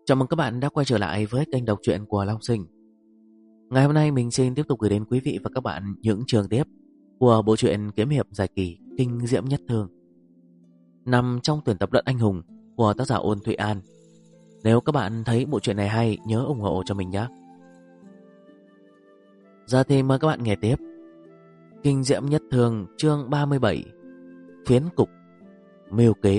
Chào mừng các bạn đã quay trở lại với kênh đọc truyện của Long Sinh. Ngày hôm nay mình xin tiếp tục gửi đến quý vị và các bạn những chương tiếp của bộ truyện kiếm hiệp dài kỳ Kinh Diễm Nhất Thương, nằm trong tuyển tập Luận Anh Hùng của tác giả Ôn Thụy An. Nếu các bạn thấy bộ truyện này hay, nhớ ủng hộ cho mình nhé. Giờ thì mời các bạn nghe tiếp Kinh Diễm Nhất Thương chương 37, Phiến Cục Mưu Kế.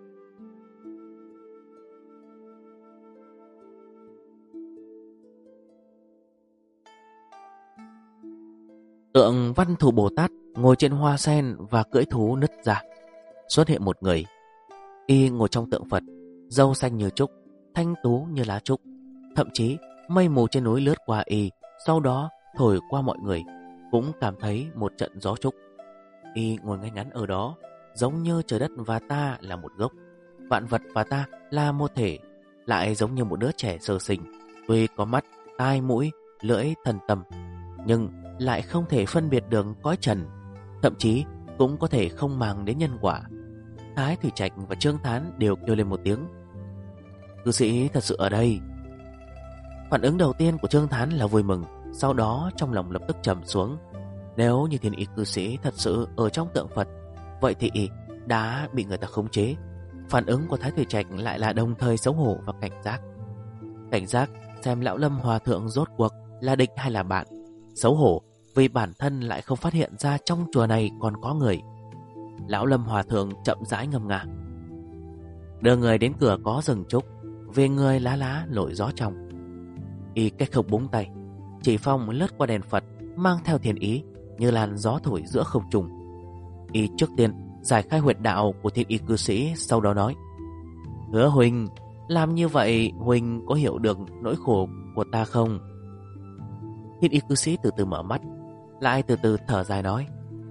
Tượng Văn Thù Bồ Tát ngồi trên hoa sen và cưỡi thú nứt ra. Xuất hiện một người. Y ngồi trong tượng Phật, râu xanh như trúc, thanh tú như lá trúc. Thậm chí mây mù trên núi lướt qua Y, sau đó thổi qua mọi người, cũng cảm thấy một trận gió trúc. Y ngồi ngay ngắn ở đó, giống như trời đất và ta là một gốc, vạn vật và ta là một thể, lại giống như một đứa trẻ sơ sinh. Tuy có mắt, tai, mũi, lưỡi, thần tâm, nhưng lại không thể phân biệt được cõi trần, thậm chí cũng có thể không màng đến nhân quả. Thái Thủy Trạch và Trương Thán đều kêu lên một tiếng: cư sĩ thật sự ở đây. Phản ứng đầu tiên của Trương Thán là vui mừng, sau đó trong lòng lập tức trầm xuống. Nếu như Thiên Y cư sĩ thật sự ở trong tượng Phật, vậy thì Y đã bị người ta khống chế. Phản ứng của Thái Thủy Trạch lại là đồng thời xấu hổ và cảnh giác. Cảnh giác xem Lão Lâm Hòa Thượng rốt cuộc là địch hay là bạn. Xấu hổ vì bản thân lại không phát hiện ra trong chùa này còn có người. Lão Lâm Hòa Thượng chậm rãi ngâm nga: đưa người đến cửa có rừng trúc, về người lá lá nổi gió trong. Y cách không búng tay, chỉ phong lướt qua đèn Phật, mang theo thiên ý như làn gió thổi giữa không trung. Y trước tiên giải khai huyệt đạo của Thiên Y cư sĩ, sau đó nói: hứa huynh, làm như vậy huynh có hiểu được nỗi khổ của ta không? Thiên Y cư sĩ từ từ mở mắt, lại từ từ thở dài nói: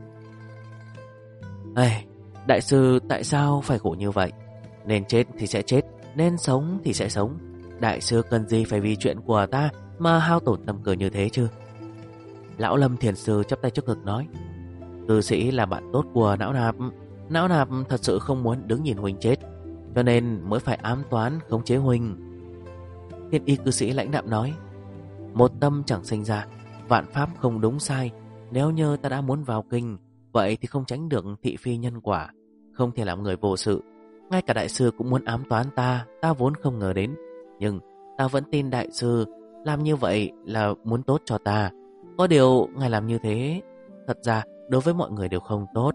đại sư tại sao phải khổ như vậy? Nên chết thì sẽ chết, nên sống thì sẽ sống. Đại sư cần gì phải vì chuyện của ta mà hao tổn tâm cơ như thế chứ? Lão Lâm Thiền Sư chắp tay trước ngực nói: cư sĩ là bạn tốt của Não Nạp. Não Nạp thật sự không muốn đứng nhìn huynh chết, cho nên mới phải ám toán khống chế huynh. Thiên Y cư sĩ lãnh đạm nói: một tâm chẳng sinh ra, vạn pháp không đúng sai. Nếu như ta đã muốn vào kinh, vậy thì không tránh được thị phi nhân quả, không thể làm người vô sự. Ngay cả đại sư cũng muốn ám toán ta, ta vốn không ngờ đến. Nhưng ta vẫn tin đại sư làm như vậy là muốn tốt cho ta. Có điều ngài làm như thế, thật ra đối với mọi người đều không tốt.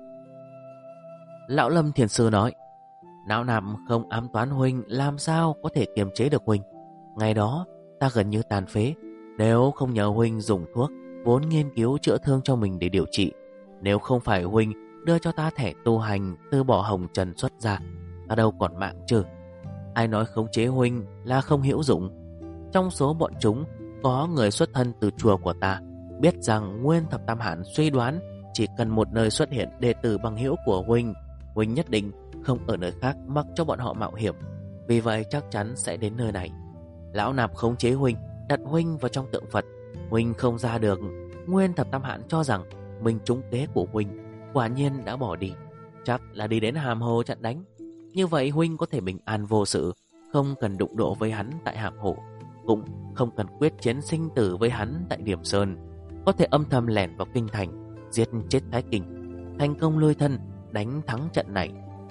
Lão Lâm Thiền Sư nói: Não Nạp không ám toán huynh, làm sao có thể kiềm chế được huynh? Ngày đó ta gần như tàn phế, nếu không nhờ huynh dùng thuốc vốn nghiên cứu chữa thương cho mình để điều trị. Nếu không phải huynh đưa cho ta thẻ tu hành, từ bỏ hồng trần xuất ra, ta đâu còn mạng chứ. Ai nói khống chế huynh là không hữu dụng? Trong số bọn chúng có người xuất thân từ chùa của ta, biết rằng Nguyên Thập Tam Hán suy đoán chỉ cần một nơi xuất hiện đệ tử bằng hữu của huynh, huynh nhất định không ở nơi khác mặc cho bọn họ mạo hiểm. Vì vậy chắc chắn sẽ đến nơi này. Lão Nạp khống chế huynh, đặt huynh vào trong tượng Phật, huynh không ra được. Nguyên Thập Tam Hán cho rằng mình trúng kế của huynh, quả nhiên đã bỏ đi, chắc là đi đến Hàm Hồ chặn đánh. Như vậy huynh có thể bình an vô sự, không cần đụng độ với hắn tại Hàm Hồ, cũng không cần quyết chiến sinh tử với hắn tại Điểm Sơn. Có thể âm thầm lẻn vào kinh thành, giết chết Thái Kinh, thành công lui thân, đánh thắng trận này.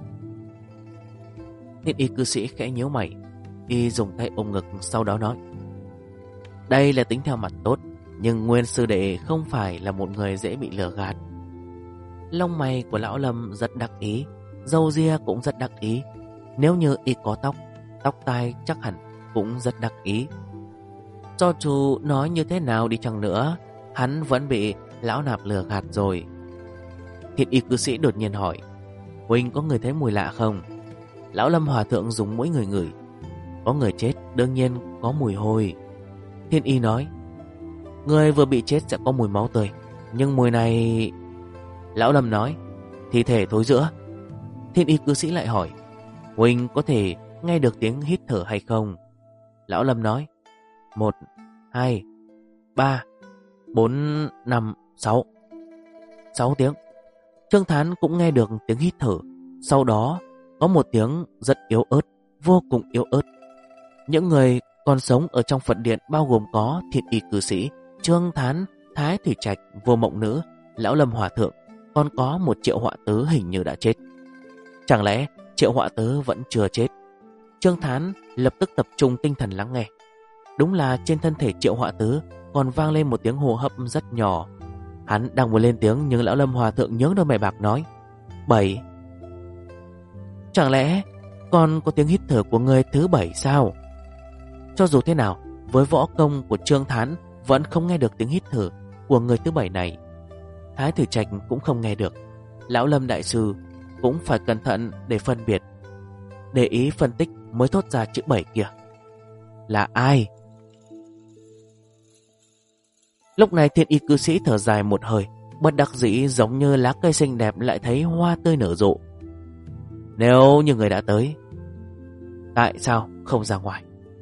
Thiên Y cư sĩ khẽ nhíu mày, y dùng tay ôm ngực, sau đó nói: đây là tính theo mặt tốt, nhưng Nguyên sư đệ không phải là một người dễ bị lừa gạt. Lông mày của Lão Lâm rất đắc ý, râu ria cũng rất đắc ý. Nếu như y có tóc, tóc tai chắc hẳn cũng rất đắc ý. Cho dù nói như thế nào đi chăng nữa, hắn vẫn bị Lão Nạp lừa gạt rồi. Thiên Y cư sĩ đột nhiên hỏi: huynh có người thấy mùi lạ không? Lão Lâm Hòa Thượng dùng mũi ngửi ngửi: có người chết đương nhiên có mùi hôi. Thiên Y nói: người vừa bị chết sẽ có mùi máu tươi, nhưng mùi này... Lão Lâm nói: thi thể thối rữa. Thiên Y cư sĩ lại hỏi: huynh có thể nghe được tiếng hít thở hay không? Lão Lâm nói: 1, 2, 3, 4, 5, 6. 6 tiếng. Trương Thán cũng nghe được tiếng hít thở. Sau đó có một tiếng rất yếu ớt, vô cùng yếu ớt. Những người còn sống ở trong Phật điện bao gồm có Thiện Y cư sĩ, Trương Thán, Thái Thủy Trạch, Vô Mộng Nữ, Lão Lâm Hòa Thượng, còn có một Triệu Họa Tứ hình như đã chết. Chẳng lẽ Triệu Họa Tứ vẫn chưa chết? Trương Thán lập tức tập trung tinh thần lắng nghe. Đúng là trên thân thể Triệu Họa Tứ còn vang lên một tiếng hô hấp rất nhỏ. Hắn đang muốn lên tiếng nhưng Lão Lâm Hòa Thượng nhướng đôi mày bạc nói: 7. Chẳng lẽ còn có tiếng hít thở của người thứ 7 sao? Cho dù thế nào, với võ công của Trương Thán vẫn không nghe được tiếng hít thở của người thứ 7 này. Thái Thủy Trạch cũng không nghe được. Lão Lâm Đại Sư cũng phải cẩn thận để phân biệt, để ý phân tích mới thốt ra chữ 7 kia. Là ai? Lúc này Thiện Y cư sĩ thở dài một hơi, bất đắc dĩ giống như lá cây xinh đẹp lại thấy hoa tươi nở rộ. Nếu như người đã tới, tại sao không ra ngoài?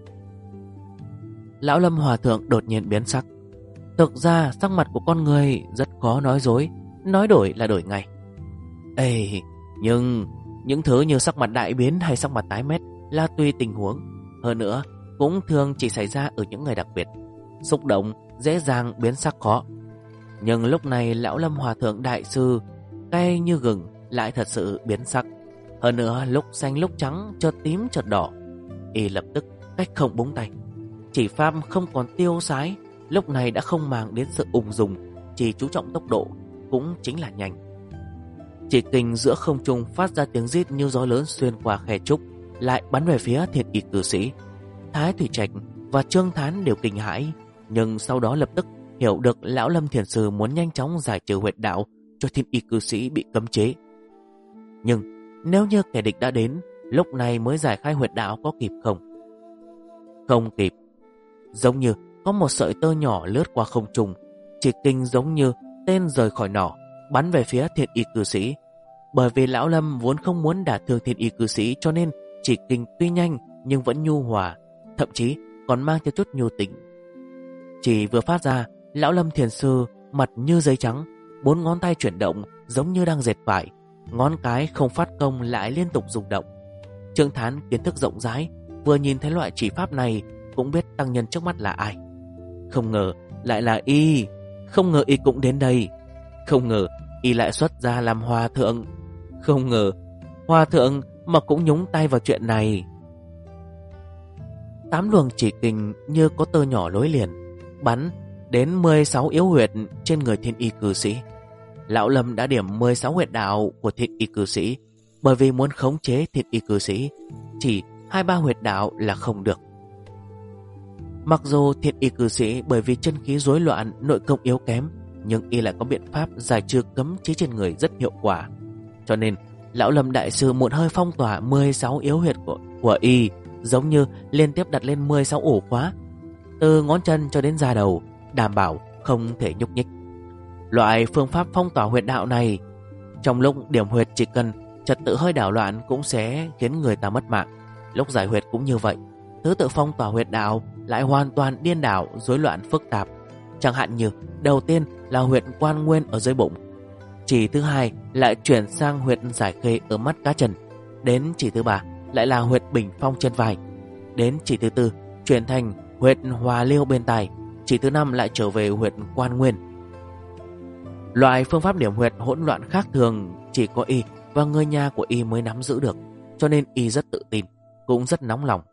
Lão Lâm Hòa Thượng đột nhiên biến sắc. Thực ra sắc mặt của con người rất khó nói dối, nói đổi là đổi ngay. Ê, nhưng những thứ như sắc mặt đại biến hay sắc mặt tái mét là tùy tình huống. Hơn nữa, cũng thường chỉ xảy ra ở những người đặc biệt. Xúc động dễ dàng biến sắc khó. Nhưng lúc này Lão Lâm Hòa Thượng Đại Sư cay như gừng lại thật sự biến sắc. Hơn nữa lúc xanh lúc trắng, chợt tím chợt đỏ. Y lập tức cách không búng tay. Chỉ pháp không còn tiêu sái, lúc này đã không màng đến sự ung dung, chỉ chú trọng tốc độ, cũng chính là nhanh. Chỉ kình giữa không trung phát ra tiếng rít như gió lớn xuyên qua khe trúc, lại bắn về phía Thiện Y cư sĩ. Thái Thủy Trạch và Trương Thán đều kinh hãi, nhưng sau đó lập tức hiểu được Lão Lâm Thiền Sư muốn nhanh chóng giải trừ huyệt đạo cho Thiện Y cư sĩ bị cấm chế. Nhưng nếu như kẻ địch đã đến, lúc này mới giải khai huyệt đạo có kịp không? Không kịp. Giống như có một sợi tơ nhỏ lướt qua không trung, chỉ kình giống như tên rời khỏi nỏ, bắn về phía Thiện Y cư sĩ. Bởi vì Lão Lâm vốn không muốn đả thương Thiện Y cư sĩ, cho nên chỉ kình tuy nhanh nhưng vẫn nhu hòa, thậm chí còn mang theo chút nhu tính. Chỉ vừa phát ra, Lão Lâm Thiền Sư mặt như giấy trắng, 4 ngón tay chuyển động giống như đang dệt vải, ngón cái không phát công lại liên tục rung động. Trương Thán kiến thức rộng rãi, vừa nhìn thấy loại chỉ pháp này cũng biết tăng nhân trước mắt là ai. Không ngờ lại là y, không ngờ y cũng đến đây, không ngờ y lại xuất ra làm hòa thượng, không ngờ hòa thượng mà cũng nhúng tay vào chuyện này. 8 luồng chỉ kình như có tơ nhỏ nối liền, bắn đến 16 yếu huyệt trên người Thiện Y cư sĩ. Lão Lâm đã điểm 16 huyệt đạo của Thiện Y cư sĩ, bởi vì muốn khống chế Thiện Y cư sĩ, chỉ 2-3 huyệt đạo là không được. Mặc dù Thiện Y cư sĩ bởi vì chân khí rối loạn, nội công yếu kém, nhưng y lại có biện pháp giải trừ cấm chế trên người rất hiệu quả. Cho nên Lão Lâm Đại Sư một hơi phong tỏa 16 yếu huyệt của y, giống như liên tiếp đặt lên 16 ổ khóa, từ ngón chân cho đến da đầu, đảm bảo không thể nhúc nhích. Loại phương pháp phong tỏa huyệt đạo này, trong lúc điểm huyệt chỉ cần trật tự hơi đảo loạn cũng sẽ khiến người ta mất mạng. Lúc giải huyệt cũng như vậy, thứ tự phong tỏa huyệt đạo lại hoàn toàn điên đảo, rối loạn phức tạp. Chẳng hạn như đầu tiên là huyệt Quan Nguyên ở dưới bụng, chỉ thứ hai lại chuyển sang huyệt Giải Khê ở mắt cá chân, đến chỉ thứ ba lại là huyệt Bình Phong chân vai, đến chỉ thứ tư chuyển thành huyệt Hòa Liêu bên tai, chỉ thứ năm lại trở về huyệt Quan Nguyên. Loại phương pháp điểm huyệt hỗn loạn khác thường chỉ có y và người nhà của y mới nắm giữ được, cho nên y rất tự tin, cũng rất nóng lòng.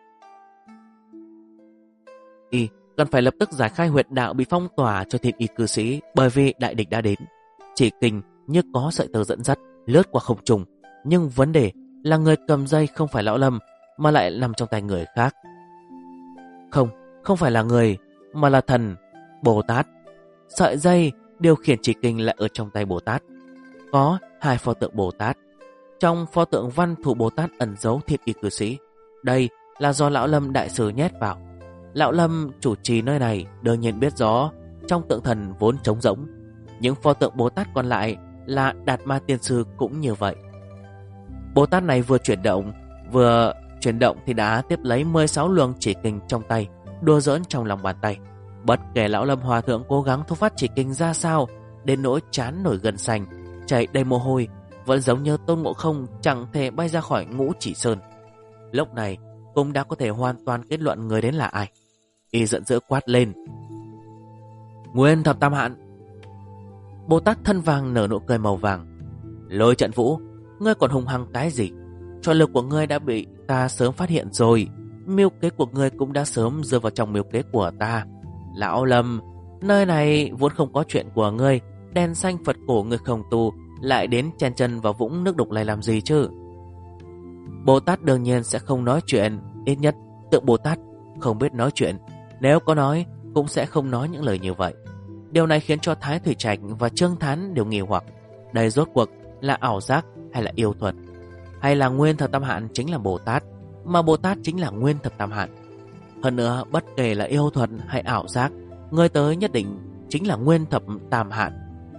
Y cần phải lập tức giải khai huyệt đạo bị phong tỏa cho Thiện Y cư sĩ, bởi vì đại địch đã đến. Chỉ kình như có sợi tơ dẫn dắt lướt qua không trung, nhưng vấn đề là người cầm dây không phải Lão Lâm mà lại nằm trong tay người khác. Không phải là người mà là thần Bồ Tát. Sợi dây điều khiển chỉ kình lại ở trong tay Bồ Tát. Có 2 pho tượng Bồ Tát. Trong pho tượng Văn Thù Bồ Tát ẩn giấu Thiện Y cư sĩ. Đây là do Lão Lâm Đại Sư nhét vào. Lão Lâm chủ trì nơi này đương nhiên biết rõ trong tượng thần vốn trống rỗng. Những pho tượng Bồ Tát còn lại là Đạt Ma Tiên Sư cũng như vậy. Bồ Tát này vừa chuyển động thì đã tiếp lấy 16 luồng chỉ kình trong tay, đùa giỡn trong lòng bàn tay. Bất kể Lão Lâm Hòa Thượng cố gắng thu phát chỉ kình ra sao, đến nỗi trán nổi gân xanh, chảy đầy mồ hôi, vẫn giống như Tôn Ngộ Không chẳng thể bay ra khỏi Ngũ Chỉ Sơn. Lúc này cũng đã có thể hoàn toàn kết luận người đến là ai. Y giận dữ quát lên: Nguyên Thập Tam Hạn! Bồ Tát thân vàng nở nụ cười màu vàng: Lôi Trận Vũ, ngươi còn hung hăng cái gì? Trò lực của ngươi đã bị ta sớm phát hiện rồi. Mưu kế của ngươi cũng đã sớm rơi vào trong mưu kế của ta. Lão Lâm, nơi này vốn không có chuyện của ngươi. Đèn xanh Phật cổ ngươi không tu, lại đến chen chân vào vũng nước đục này làm gì chứ? Bồ Tát đương nhiên sẽ không nói chuyện. Ít nhất tượng Bồ Tát không biết nói chuyện. Nếu có nói cũng sẽ không nói những lời như vậy. Điều này khiến cho Thái Thủy Trạch và Trương Thán đều nghi hoặc. Đây rốt cuộc là ảo giác hay là yêu thuật? Hay là Nguyên Thập Tam Hạn chính là Bồ Tát, mà Bồ Tát chính là Nguyên Thập Tam Hạn? Hơn nữa, bất kể là yêu thuật hay ảo giác, người tới nhất định chính là Nguyên Thập Tam Hạn.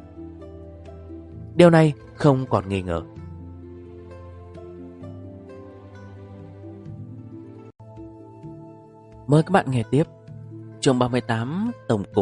Điều này không còn nghi ngờ. Mời các bạn nghe tiếp chương 38, Tổng cục.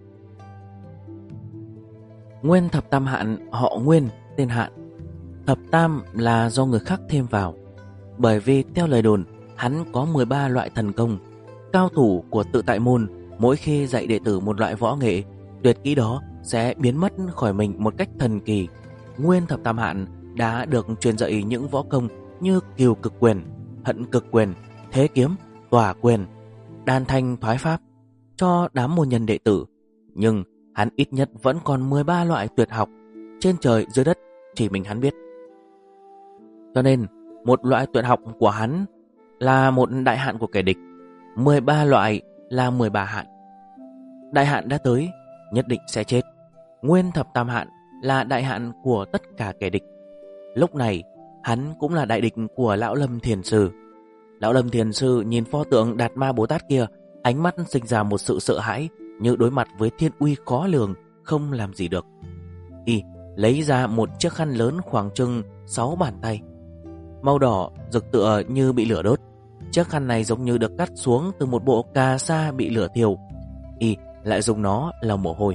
Nguyên Thập Tam Hạn họ Nguyên, tên Hạn. Thập Tam là do người khác thêm vào, bởi vì theo lời đồn hắn có 13 loại thần công. Cao thủ của Tự Tại Môn mỗi khi dạy đệ tử một loại võ nghệ, tuyệt kỹ đó sẽ biến mất khỏi mình một cách thần kỳ. Nguyên Thập Tam Hạn đã được truyền dạy những võ công như Kiều Cực Quyền, Hận Cực Quyền, Thế Kiếm, Tỏa Quyền, Đan Thanh Thoái Pháp cho đám môn nhân đệ tử. Nhưng hắn ít nhất vẫn còn 13 loại tuyệt học, trên trời dưới đất chỉ mình hắn biết. Cho nên một loại tuyệt học của hắn là một đại hạn của kẻ địch, 13 loại là 13 hạn. Đại hạn đã tới, nhất định sẽ chết. Nguyên Thập Tam Hạn là đại hạn của tất cả kẻ địch. Lúc này hắn cũng là đại địch của Lão Lâm Thiền Sư. Lão Lâm Thiền Sư nhìn pho tượng Đạt Ma Bồ Tát kia, ánh mắt sinh ra một sự sợ hãi, như đối mặt với thiên uy khó lường, không làm gì được. Y lấy ra một chiếc khăn lớn khoảng chừng 6 bàn tay, màu đỏ rực tựa như bị lửa đốt. Chiếc khăn này giống như được cắt xuống từ một bộ cà sa bị lửa thiêu. Y lại dùng nó lau mồ hôi.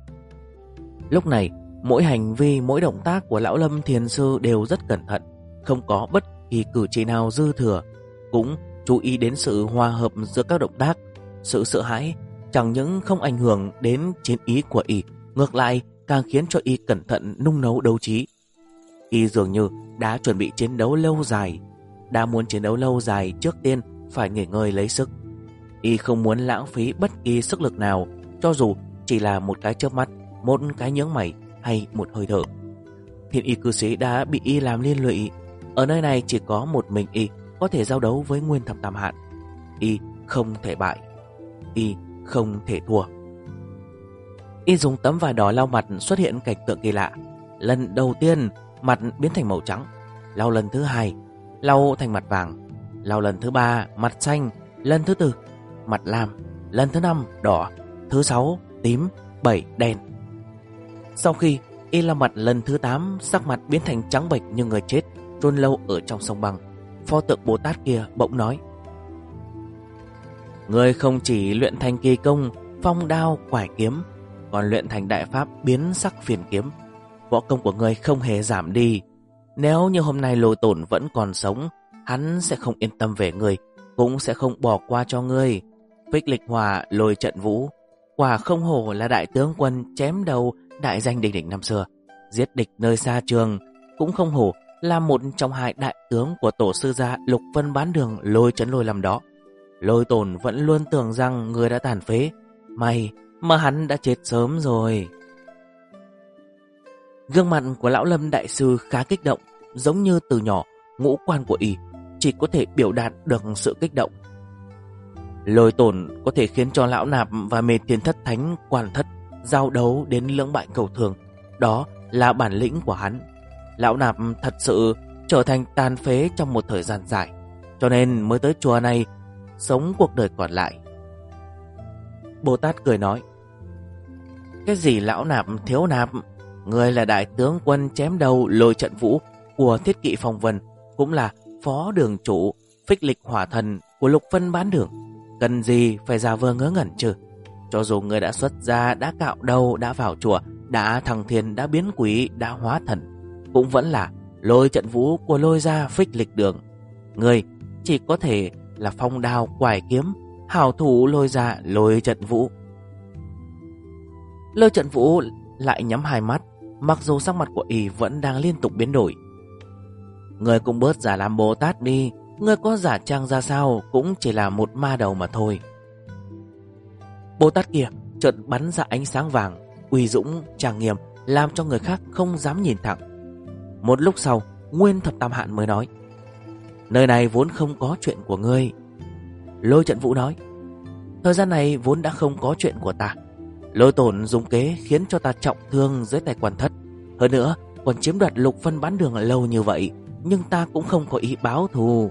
Lúc này mỗi hành vi, mỗi động tác của Lão Lâm Thiền Sư đều rất cẩn thận, không có bất kỳ cử chỉ nào dư thừa, cũng chú ý đến sự hòa hợp giữa các động tác. Sự sợ hãi chẳng những không ảnh hưởng đến chiến ý của Y, ngược lại càng khiến cho Y cẩn thận nung nấu đấu trí. Y dường như đã chuẩn bị chiến đấu lâu dài. Đã muốn chiến đấu lâu dài, trước tiên phải nghỉ ngơi lấy sức. Y không muốn lãng phí bất kỳ sức lực nào, cho dù chỉ là một cái chớp mắt, một cái nhướng mày hay một hơi thở. Thiên y cư sĩ đã bị Y làm liên lụy. Ở nơi này chỉ có một mình Y có thể giao đấu với Nguyên Thập Tam Hạn. Y không thể bại, Y không thể thua. Y dùng tấm vải đỏ lau mặt, xuất hiện cảnh tượng kỳ lạ. Lần đầu tiên mặt biến thành màu trắng, lau lần thứ hai lau thành mặt vàng, lau lần thứ ba mặt xanh, lần thứ tư mặt lam, lần thứ năm đỏ, thứ sáu tím, 7 đen. Sau khi Y lau mặt lần thứ 8, sắc mặt biến thành trắng bệch như người chết chôn lâu ở trong sông băng. Pho tượng Bồ Tát kia bỗng nói: Người không chỉ luyện thành kỳ công phong đao quải kiếm, còn luyện thành đại pháp biến sắc phiền kiếm. Võ công của người không hề giảm đi. Nếu như hôm nay Lôi Tổn vẫn còn sống, hắn sẽ không yên tâm về người, cũng sẽ không bỏ qua cho ngươi. Phích Lịch Hòa Lôi Trận Vũ, quả không hổ là đại tướng quân chém đầu đại danh đỉnh đỉnh năm xưa, giết địch nơi xa trường, cũng không hổ là một trong hai đại tướng của tổ sư gia Lục Vân Bán Đường Lôi Trấn Lôi làm đó. Lôi Tổn vẫn luôn tưởng rằng người đã tàn phế, may mà hắn đã chết sớm rồi. Gương mặt của Lão Lâm Đại Sư khá kích động, giống như từ nhỏ ngũ quan của Y chỉ có thể biểu đạt được sự kích động. Lôi Tổn có thể khiến cho Lão Nạp và Mê Thiên Thất Thánh Quan Thất giao đấu đến lưỡng bại cầu thường, đó là bản lĩnh của hắn. Lão Nạp thật sự trở thành tàn phế trong một thời gian dài, cho nên mới tới chùa này sống cuộc đời còn lại. Bồ Tát cười nói: Cái gì Lão Nạp Thiếu Nạp, người là đại tướng quân chém đầu Lôi Trận Vũ của Thiết Kỵ Phong Vân, cũng là phó đường chủ Phích Lịch Hỏa Thần của Lục Vân Bán Đường, cần gì phải giả vờ ngớ ngẩn chứ? Cho dù người đã xuất gia, đã cạo đầu, đã vào chùa, đã thăng thiên, đã biến quỷ, đã hóa thần, cũng vẫn là Lôi Trận Vũ của Lôi gia Phích Lịch Đường. Người chỉ có thể là phong đao quải kiếm, hảo thủ Lôi Gia, Lôi Trận Vũ. Lôi Trận Vũ lại nhắm hai mắt, mặc dù sắc mặt của y vẫn đang liên tục biến đổi. Người cũng bớt giả làm Bồ Tát đi, người có giả trang ra sao cũng chỉ là một ma đầu mà thôi. Bồ Tát kia chợt bắn ra ánh sáng vàng, uy dũng trang nghiêm, làm cho người khác không dám nhìn thẳng. Một lúc sau, Nguyên Thập Tam Hạn mới nói: nơi này vốn không có chuyện của ngươi. Lôi Trận Vũ nói: thời gian này vốn đã không có chuyện của ta. Lôi Tổn dùng kế khiến cho ta trọng thương dưới tay Quan Thất, hơn nữa còn chiếm đoạt Lục Phân Bán Đường lâu như vậy, nhưng ta cũng không có ý báo thù.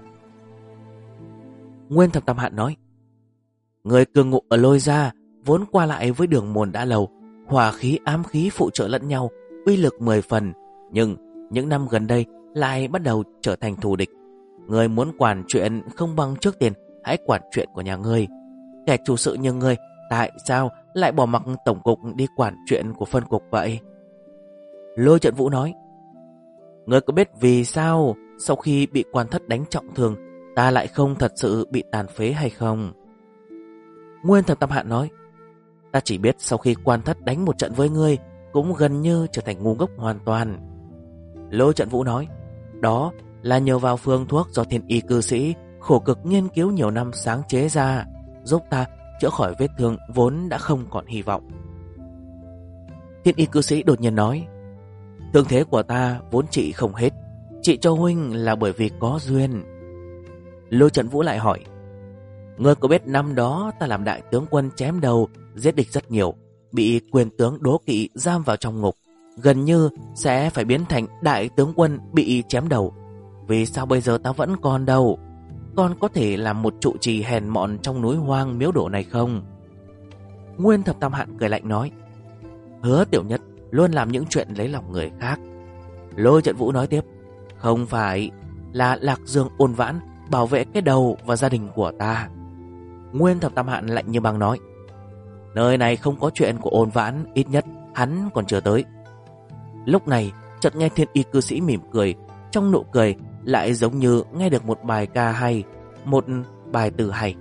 Nguyên Thập Tam Hạn nói: người cư ngụ ở Lôi Gia vốn qua lại với Đường Môn đã lâu, hỏa khí ám khí phụ trợ lẫn nhau, uy lực 10 phần, nhưng những năm gần đây lại bắt đầu trở thành thù địch. Người muốn quản chuyện không bằng trước tiên hãy quản chuyện của nhà ngươi. Kẻ chủ sự như ngươi tại sao lại bỏ mặc tổng cục đi quản chuyện của phân cục vậy? Lôi Trận Vũ nói: ngươi có biết vì sao sau khi bị Quan Thất đánh trọng thương, ta lại không thật sự bị tàn phế hay không? Nguyên Thập Tam Hạn nói: ta chỉ biết sau khi Quan Thất đánh một trận với ngươi, cũng gần như trở thành ngu ngốc hoàn toàn. Lôi Trận Vũ nói: đó là nhờ vào phương thuốc do Thiên Y cư sĩ khổ cực nghiên cứu nhiều năm sáng chế ra, giúp ta chữa khỏi vết thương vốn đã không còn hy vọng. Thiên Y cư sĩ đột nhiên nói: thương thế của ta vốn trị không hết, trị cho huynh là bởi vì có duyên. Lôi Trận Vũ lại hỏi: ngươi có biết năm đó ta làm đại tướng quân chém đầu, giết địch rất nhiều, bị quyền tướng đố kỵ giam vào trong ngục, gần như sẽ phải biến thành đại tướng quân bị chém đầu. Vì sao bây giờ ta vẫn còn đâu? Còn có thể làm một trụ trì hèn mọn trong núi hoang miếu đổ này không? Nguyên Thập Tam Hạn cười lạnh nói: Hứa Tiểu Nhất luôn làm những chuyện lấy lòng người khác. Lôi Trận Vũ nói tiếp: không phải, là Lạc Dương Ôn Vãn bảo vệ cái đầu và gia đình của ta. Nguyên Thập Tam Hạn lạnh như băng nói: nơi này không có chuyện của Ôn Vãn, ít nhất hắn còn chưa tới. Lúc này chợt nghe Thiên Y cư sĩ mỉm cười, trong nụ cười lại giống như nghe được một bài ca hay, một bài từ hay.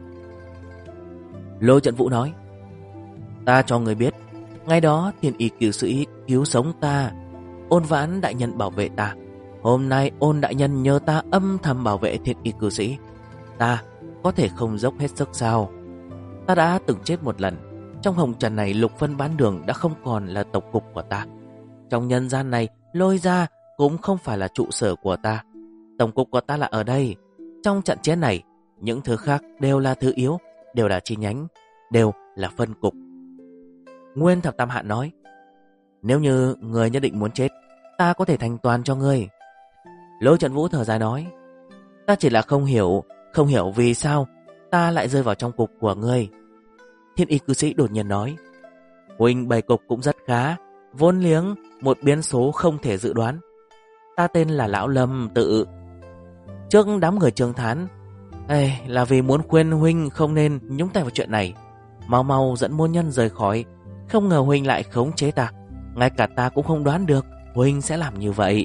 Lôi Trận Vũ nói: ta cho người biết, ngày đó Thiên Y cư sĩ cứu sống ta, Ôn Vãn đại nhân bảo vệ ta. Hôm nay Ôn đại nhân nhờ ta âm thầm bảo vệ Thiên Y cư sĩ, ta có thể không dốc hết sức sao? Ta đã từng chết một lần. Trong hồng trần này, Lục Phân Bán Đường đã không còn là tổng cục của ta. Trong nhân gian này, Lôi Gia cũng không phải là trụ sở của ta. Tổng cục của ta là ở đây. Trong trận chiến này, những thứ khác đều là thứ yếu, đều là chi nhánh, đều là phân cục. Nguyên Thập Tam Hạn nói: nếu như người nhất định muốn chết, ta có thể thành toàn cho ngươi. Lôi Trận Vũ thở dài nói: ta chỉ là không hiểu vì sao ta lại rơi vào trong cục của ngươi. Thiên Y cư sĩ đột nhiên nói: huynh bày cục cũng rất khá, vốn liếng một biến số không thể dự đoán. Ta tên là Lão Lâm tự. Trước đám người Trương Thán, là vì muốn khuyên huynh không nên nhúng tay vào chuyện này, mau mau dẫn môn nhân rời khỏi. Không ngờ huynh lại khống chế ta, ngay cả ta cũng không đoán được huynh sẽ làm như vậy.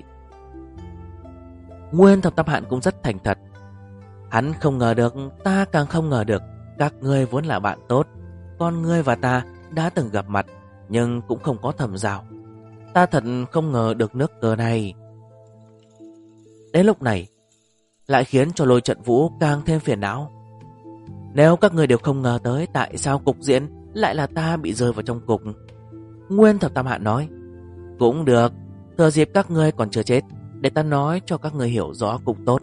Nguyên Thập Tam Hạn cũng rất thành thật. Hắn không ngờ được, ta càng không ngờ được, các ngươi vốn là bạn tốt, con ngươi và ta đã từng gặp mặt, nhưng cũng không có thầm giao. Ta thật không ngờ được nước cờ này. Đến lúc này lại khiến cho Lôi Trận Vũ càng thêm phiền não. Nếu các ngươi đều không ngờ tới tại sao cục diễn lại là ta bị rơi vào trong cục. Nguyên Thập Tam Hạn nói: cũng được, thừa dịp các ngươi còn chưa chết, để ta nói cho các ngươi hiểu rõ cũng tốt.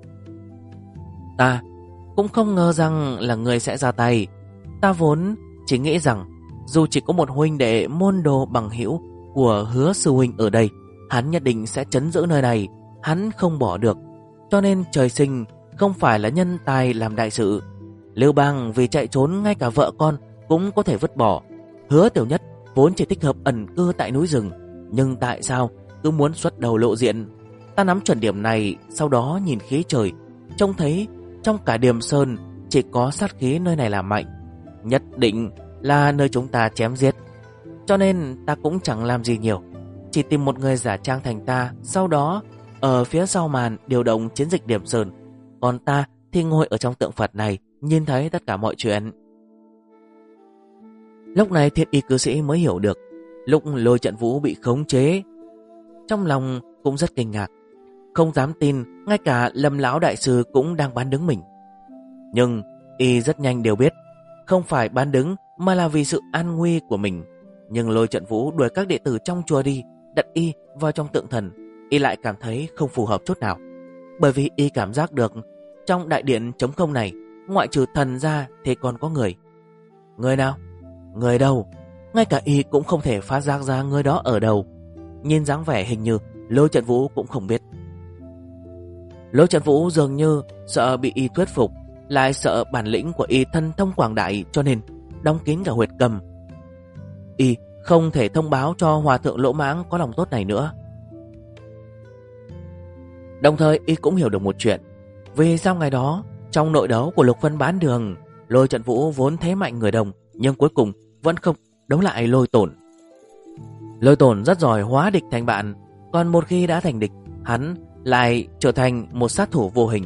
Ta cũng không ngờ rằng là ngươi sẽ ra tay. Ta vốn chỉ nghĩ rằng dù chỉ có một huynh đệ môn đồ bằng hữu của Hứa sư huynh ở đây, hắn nhất định sẽ trấn giữ nơi này, hắn không bỏ được. Cho nên trời sinh không phải là nhân tài làm đại sự. Lưu Bang vì chạy trốn ngay cả vợ con cũng có thể vứt bỏ. Hứa Tiểu Nhất vốn chỉ thích hợp ẩn cư tại núi rừng, nhưng tại sao cứ muốn xuất đầu lộ diện? Ta nắm chuẩn điểm này, sau đó nhìn khí trời, trông thấy trong cả Điềm Sơn chỉ có sát khí nơi này là mạnh, nhất định là nơi chúng ta chém giết. Cho nên ta cũng chẳng làm gì nhiều, chỉ tìm một người giả trang thành ta, sau đó ở phía sau màn điều động chiến dịch Điềm Sơn. Còn ta thì ngồi ở trong tượng Phật này nhìn thấy tất cả mọi chuyện. Lúc này Thiên Y cư sĩ mới hiểu được lúc Lôi Trận Vũ bị khống chế. Trong lòng cũng rất kinh ngạc, không dám tin ngay cả Lâm lão đại sư cũng đang bán đứng mình. Nhưng y rất nhanh đều biết không phải bán đứng mà là vì sự an nguy của mình. Nhưng Lôi Trận Vũ đuổi các đệ tử trong chùa đi, đặt y vào trong tượng thần, y lại cảm thấy không phù hợp chút nào. Bởi vì y cảm giác được trong đại điện trống không này, ngoại trừ thần ra thì còn có người. Người nào? Người đâu? Ngay cả y cũng không thể phát giác ra người đó ở đâu. Nhìn dáng vẻ hình như Lôi Trận Vũ cũng không biết. Lôi Trận Vũ dường như sợ bị y thuyết phục, lại sợ bản lĩnh của y thần thông quảng đại, cho nên đóng kín cả huyệt cầm. Y không thể thông báo cho Hòa thượng Lỗ Mãng có lòng tốt này nữa. Đồng thời y cũng hiểu được một chuyện, vì sao ngày đó trong nội đấu của Lục Vân Bán Đường, Lôi Trận Vũ vốn thế mạnh người đồng, nhưng cuối cùng vẫn không đấu lại Lôi Tổn. Lôi Tổn rất giỏi hóa địch thành bạn, còn một khi đã thành địch, hắn lại trở thành một sát thủ vô hình.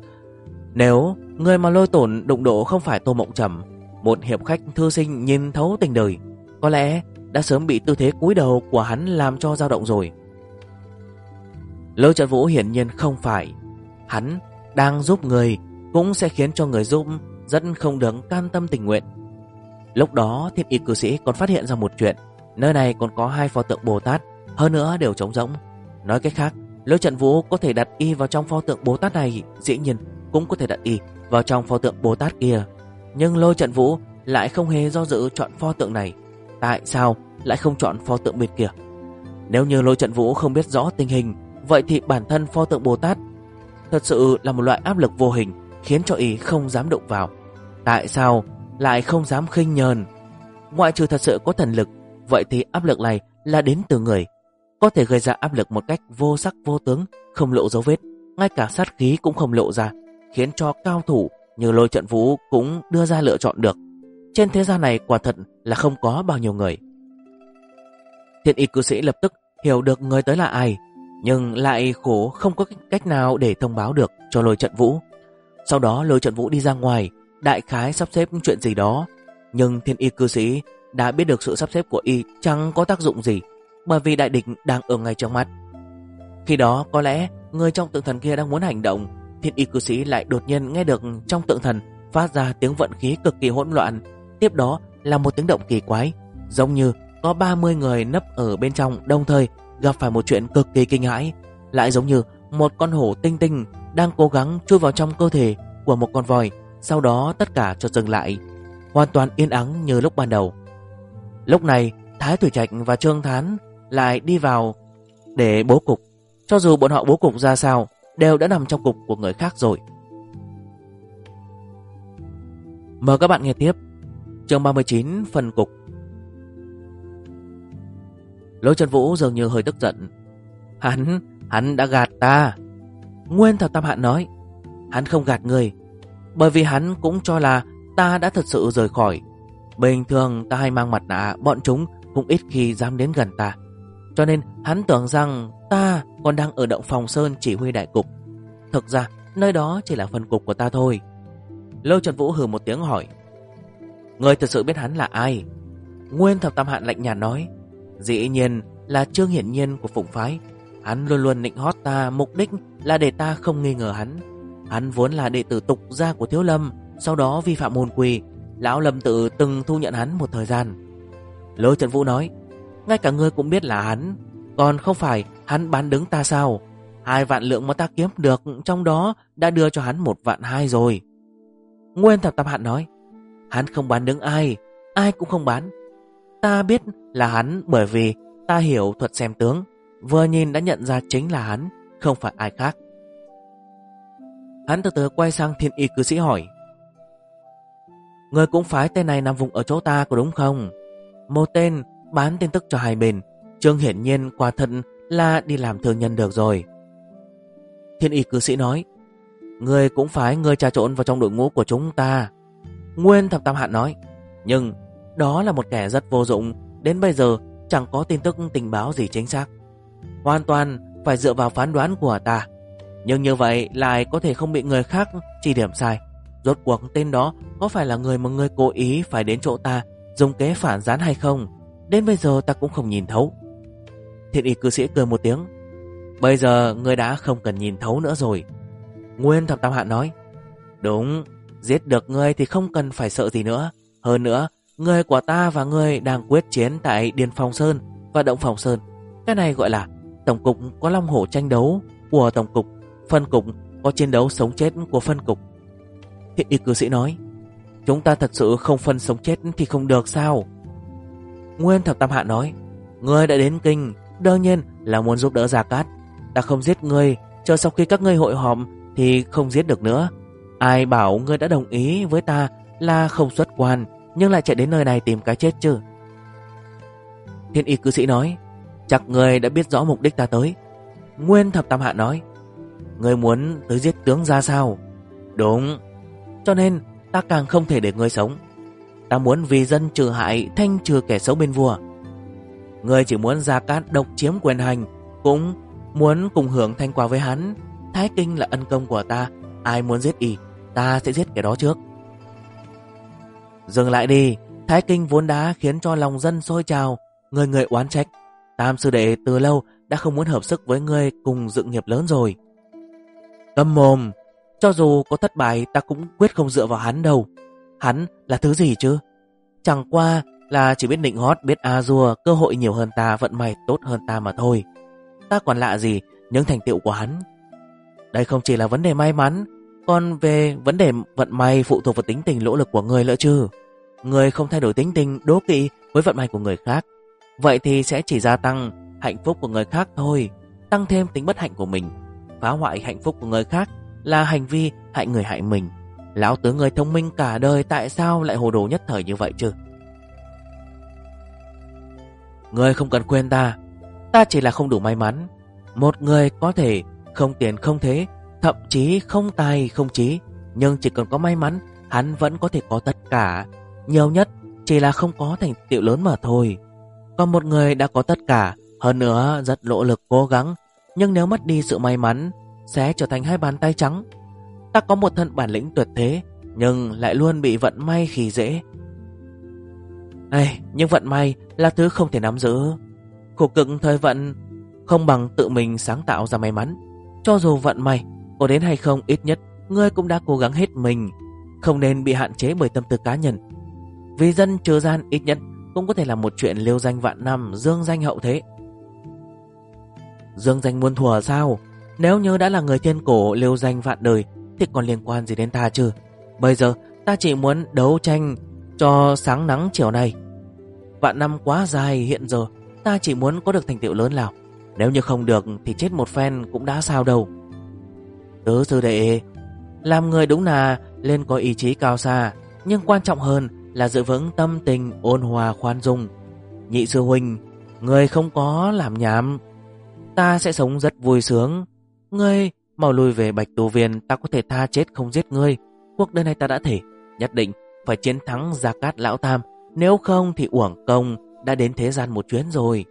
Nếu người mà Lôi Tổn đụng độ không phải Tô Mộng Trầm, một hiệp khách thư sinh nhìn thấu tình đời, có lẽ đã sớm bị tư thế cúi đầu của hắn làm cho dao động rồi. Lôi Trận Vũ hiển nhiên không phải. Hắn đang giúp người cũng sẽ khiến cho người giúp rất không được cam tâm tình nguyện. Lúc đó Thiên Y cư sĩ còn phát hiện ra một chuyện, nơi này còn có 2 pho tượng Bồ Tát, hơn nữa đều trống rỗng. Nói cách khác, Lôi Trận Vũ có thể đặt y vào trong pho tượng Bồ Tát này, dĩ nhiên cũng có thể đặt y vào trong pho tượng Bồ Tát kia. Nhưng Lôi Trận Vũ lại không hề do dự chọn pho tượng này. Tại sao lại không chọn pho tượng bên kia? Nếu như Lôi Trận Vũ không biết rõ tình hình, vậy thì bản thân pho tượng Bồ Tát thật sự là một loại áp lực vô hình, khiến cho y không dám động vào. Tại sao lại không dám khinh nhờn? Ngoại trừ thật sự có thần lực, vậy thì áp lực này là đến từ người, có thể gây ra áp lực một cách vô sắc vô tướng, không lộ dấu vết, ngay cả sát khí cũng không lộ ra, khiến cho cao thủ như Lôi Trận Vũ cũng đưa ra lựa chọn được. Trên thế gian này quả thật là không có bao nhiêu người. Thiên Y cư sĩ lập tức hiểu được người tới là ai, nhưng lại khổ không có cách nào để thông báo được cho Lôi Trận Vũ. Sau đó Lôi Trận Vũ đi ra ngoài, đại khái sắp xếp chuyện gì đó. Nhưng Thiên Y cư sĩ đã biết được sự sắp xếp của y chẳng có tác dụng gì, bởi vì đại địch đang ở ngay trong mắt. Khi đó có lẽ người trong tượng thần kia đang muốn hành động, Thiên Y cư sĩ lại đột nhiên nghe được trong tượng thần phát ra tiếng vận khí cực kỳ hỗn loạn. Tiếp đó là một tiếng động kỳ quái, giống như có 30 người nấp ở bên trong đồng thời gặp phải một chuyện cực kỳ kinh hãi, lại giống như một con hổ tinh tinh đang cố gắng chui vào trong cơ thể của một con voi. Sau đó tất cả cho dừng lại, hoàn toàn yên ắng như lúc ban đầu. Lúc này Thái Thủy Trạch và Trương Thán lại đi vào để bố cục. Cho dù bọn họ bố cục ra sao, đều đã nằm trong cục của người khác rồi. Mời các bạn nghe tiếp chương 39, phần cục. Lôi Trận Vũ dường như hơi tức giận. Hắn đã gạt ta. Nguyên Thập Tam Hạn nói, hắn không gạt người, bởi vì hắn cũng cho là ta đã thật sự rời khỏi. Bình thường ta hay mang mặt nạ, bọn chúng cũng ít khi dám đến gần ta, cho nên hắn tưởng rằng ta còn đang ở Động Phòng Sơn chỉ huy đại cục. Thực ra nơi đó chỉ là phần cục của ta thôi. Lôi Trận Vũ hừ một tiếng hỏi, người thật sự biết hắn là ai? Nguyên Thập Tam Hạn lạnh nhạt nói, dĩ nhiên là Trương Hiển Nhiên của Phụng Phái. Hắn luôn luôn nịnh hót ta, mục đích là để ta không nghi ngờ hắn. Hắn vốn là đệ tử tục gia của Thiếu Lâm, sau đó vi phạm môn quy. Lão Lâm tự từng thu nhận hắn một thời gian. Lôi Trận Vũ nói, ngay cả ngươi cũng biết là hắn, còn không phải hắn bán đứng ta sao? 2 vạn lượng mà ta kiếm được, trong đó đã đưa cho hắn 1,2 vạn rồi. Nguyên Thập Tam Hạn nói, hắn không bán đứng ai, ai cũng không bán. Ta biết là hắn bởi vì ta hiểu thuật xem tướng, vừa nhìn đã nhận ra chính là hắn, không phải ai khác. Hắn từ từ quay sang Thiên Y cư sĩ hỏi, người cũng phái tên này nằm vùng ở chỗ ta có đúng không? Một tên bán tin tức cho hai bên, Trương Hiển Nhiên quả thật là đi làm thương nhân được rồi. Thiên Y cư sĩ nói, người cũng phái người trà trộn vào trong đội ngũ của chúng ta. Nguyên Thập Tam Hạn nói, nhưng đó là một kẻ rất vô dụng, đến bây giờ chẳng có tin tức tình báo gì chính xác, hoàn toàn phải dựa vào phán đoán của ta. Nhưng như vậy lại có thể không bị người khác chỉ điểm sai. Rốt cuộc tên đó có phải là người mà ngươi cố ý phải đến chỗ ta dùng kế phản gián hay không? Đến bây giờ ta cũng không nhìn thấu. Thiên y cư sĩ cười một tiếng. Bây giờ ngươi đã không cần nhìn thấu nữa rồi. Nguyên Thập Tam Hạ nói. Đúng, giết được ngươi thì không cần phải sợ gì nữa. Hơn nữa, người của ta và ngươi đang quyết chiến tại Điền Phong Sơn và Động Phong Sơn. Cái này gọi là tổng cục có long hổ tranh đấu của tổng cục, phân cục có chiến đấu sống chết của phân cục. Thiên y cư sĩ nói. Chúng ta thật sự không phân sống chết thì không được sao? Nguyên Thập Tam Hạ nói. Ngươi đã đến kinh, đương nhiên là muốn giúp đỡ Gia Cát. Ta không giết ngươi, chờ sau khi các ngươi hội họp thì không giết được nữa. Ai bảo ngươi đã đồng ý với ta là không xuất quan, nhưng lại chạy đến nơi này tìm cái chết chứ? Thiên y cư sĩ nói. Chắc ngươi đã biết rõ mục đích ta tới. Nguyên Thập Tam Hạ nói. Ngươi muốn tới giết tướng ra sao? Đúng. Cho nên ta càng không thể để ngươi sống. Ta muốn vì dân trừ hại, thanh trừ kẻ xấu bên vua. Ngươi chỉ muốn Gia Cát độc chiếm quyền hành, cũng muốn cùng hưởng thanh quả với hắn. Thái Kinh là ân công của ta, ai muốn giết y, ta sẽ giết kẻ đó trước. Dừng lại đi, Thái Kinh vốn đã khiến cho lòng dân sôi trào, người oán trách. Tam sư đệ từ lâu đã không muốn hợp sức với ngươi cùng dựng nghiệp lớn rồi. Câm mồm, cho dù có thất bại ta cũng quyết không dựa vào hắn đâu. Hắn là thứ gì chứ? Chẳng qua là chỉ biết nịnh hót, biết a dua, cơ hội nhiều hơn ta, vận may tốt hơn ta mà thôi. Ta còn lạ gì những thành tựu của hắn. Đây không chỉ là vấn đề may mắn, còn về vấn đề vận may phụ thuộc vào tính tình nỗ lực của người nữa chứ. Người không thay đổi tính tình đố kỵ với vận may của người khác, vậy thì sẽ chỉ gia tăng hạnh phúc của người khác thôi, tăng thêm tính bất hạnh của mình. Phá hoại hạnh phúc của người khác là hành vi hại người hại mình. Lão tướng người thông minh cả đời tại sao lại hồ đồ nhất thời như vậy chứ? Người không cần khuyên ta, ta chỉ là không đủ may mắn. Một người có thể không tiền không thế, thậm chí không tài không trí, nhưng chỉ cần có may mắn, hắn vẫn có thể có tất cả. Nhiều nhất chỉ là không có thành tựu lớn mà thôi. Còn một người đã có tất cả, hơn nữa rất nỗ lực cố gắng, nhưng nếu mất đi sự may mắn sẽ trở thành hai bàn tay trắng. Ta có một thân bản lĩnh tuyệt thế, nhưng lại luôn bị vận may khi dễ. Nhưng vận may là thứ không thể nắm giữ. Khổ cực thời vận không bằng tự mình sáng tạo ra may mắn. Cho dù vận may có đến hay không, ít nhất ngươi cũng đã cố gắng hết mình. Không nên bị hạn chế bởi tâm tư cá nhân. Vì dân trừ gian ít nhất cũng có thể là một chuyện lưu danh vạn năm, dương danh hậu thế. Dương danh muôn thuở sao? Nếu như đã là người thiên cổ lưu danh vạn đời thì còn liên quan gì đến ta chứ? Bây giờ ta chỉ muốn đấu tranh cho sáng nắng chiều nay. Vạn năm quá dài, hiện giờ ta chỉ muốn có được thành tựu lớn nào. Nếu như không được thì chết một phen cũng đã sao đâu. Tứ sư đệ, làm người đúng là lên có ý chí cao xa, nhưng quan trọng hơn là giữ vững tâm tình ôn hòa khoan dung. Nhị sư huynh, người không có làm nhảm, ta sẽ sống rất vui sướng. Ngươi mau lui về Bạch Tu Viên, ta có thể tha chết không giết ngươi. Cuộc đời này ta đã thể nhất định phải chiến thắng Gia Cát Lão Tam, nếu không thì uổng công đã đến thế gian một chuyến rồi.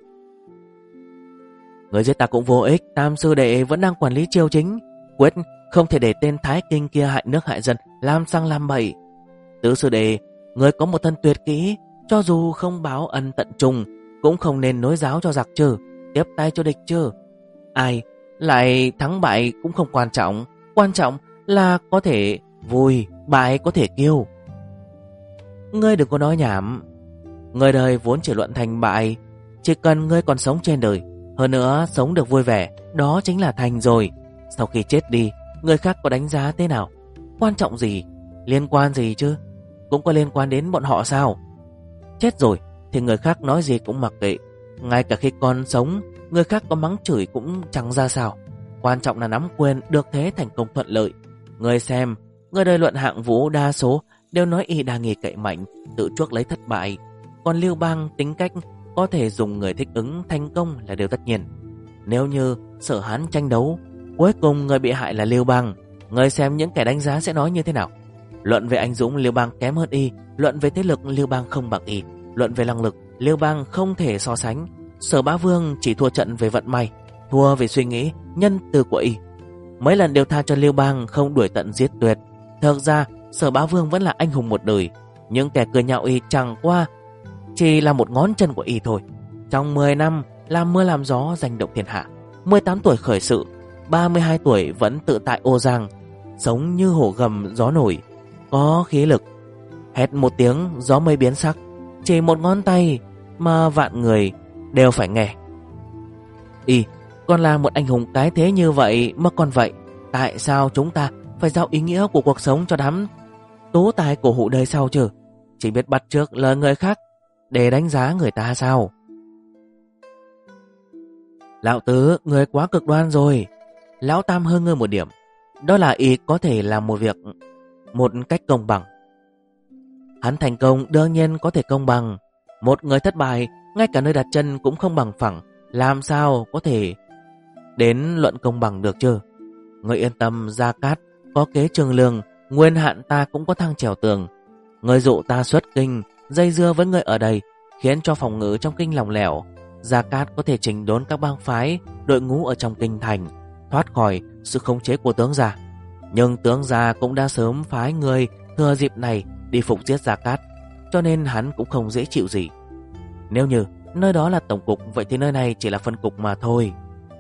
Người giết ta cũng vô ích, Tam sư đệ vẫn đang quản lý triều chính, quyết không thể để tên Thái Kinh kia hại nước hại dân, làm sang làm bậy. Tứ sư đệ, người có một thân tuyệt kỹ, cho dù không báo ân tận trung cũng không nên nối giáo cho giặc chứ, tiếp tay cho địch chứ. Ai lại thắng bại cũng không quan trọng, quan trọng là có thể vui, bại có thể kiêu. Ngươi đừng có nói nhảm. Người đời vốn chỉ luận thành bại, chỉ cần ngươi còn sống trên đời, hơn nữa sống được vui vẻ, đó chính là thành rồi. Sau khi chết đi, người khác có đánh giá thế nào, quan trọng gì, liên quan gì chứ? Cũng có liên quan đến bọn họ sao? Chết rồi thì người khác nói gì cũng mặc kệ. Ngay cả khi còn sống, người khác có mắng chửi cũng chẳng ra sao. Quan trọng là nắm quyền được thế thành công thuận lợi. Người xem, người đời luận hạng vũ đa số đều nói y đa nghi cậy mạnh, tự chuốc lấy thất bại. Còn Lưu Bang tính cách có thể dùng người thích ứng thành công là điều tất nhiên. Nếu như Sở Hán tranh đấu, cuối cùng người bị hại là Lưu Bang, người xem những kẻ đánh giá sẽ nói như thế nào? Luận về anh dũng, Lưu Bang kém hơn y. Luận về thế lực, Lưu Bang không bằng y. Luận về năng lực, Lưu Bang không thể so sánh. Sở Bá Vương chỉ thua trận về vận may, thua về suy nghĩ, nhân từ của y. mấy lần đều tha cho Lưu Bang không đuổi tận giết tuyệt. Thực ra Sở Bá Vương vẫn là anh hùng một đời, những kẻ cười nhạo y chẳng qua chỉ là một ngón chân của y thôi. Trong 10 năm làm mưa làm gió giành động thiên hạ, 18 tuổi khởi sự, 32 tuổi vẫn tự tại ô giang, sống như hổ gầm gió nổi, có khí lực. Hét một tiếng gió mây biến sắc, chỉ một ngón tay mà vạn người đều phải nghe. Y còn là một anh hùng cái thế như vậy mà còn vậy, tại sao chúng ta phải giao ý nghĩa của cuộc sống cho đám tố tài cổ hủ đời sau chứ? Chỉ biết bắt chước lời người khác để đánh giá người ta sao? Lão Tứ, người quá cực đoan rồi. Lão Tam hơn ngươi một điểm, đó là y có thể làm một việc một cách công bằng. Hắn thành công đương nhiên có thể công bằng. Một người thất bại, ngay cả nơi đặt chân cũng không bằng phẳng, làm sao có thể đến luận công bằng được chứ? Ngươi yên tâm, Gia Cát có kế trường lương, nguyên hạn ta cũng có thang trèo tường. Ngươi dụ ta xuất kinh, dây dưa với ngươi ở đây, khiến cho phòng ngự trong kinh lòng lẻo. Gia Cát có thể chỉnh đốn các bang phái, đội ngũ ở trong kinh thành, thoát khỏi sự khống chế của tướng gia. Nhưng tướng gia cũng đã sớm phái người thừa dịp này đi phục giết Gia Cát, cho nên hắn cũng không dễ chịu gì. Nếu như nơi đó là tổng cục, vậy thì nơi này chỉ là phân cục mà thôi.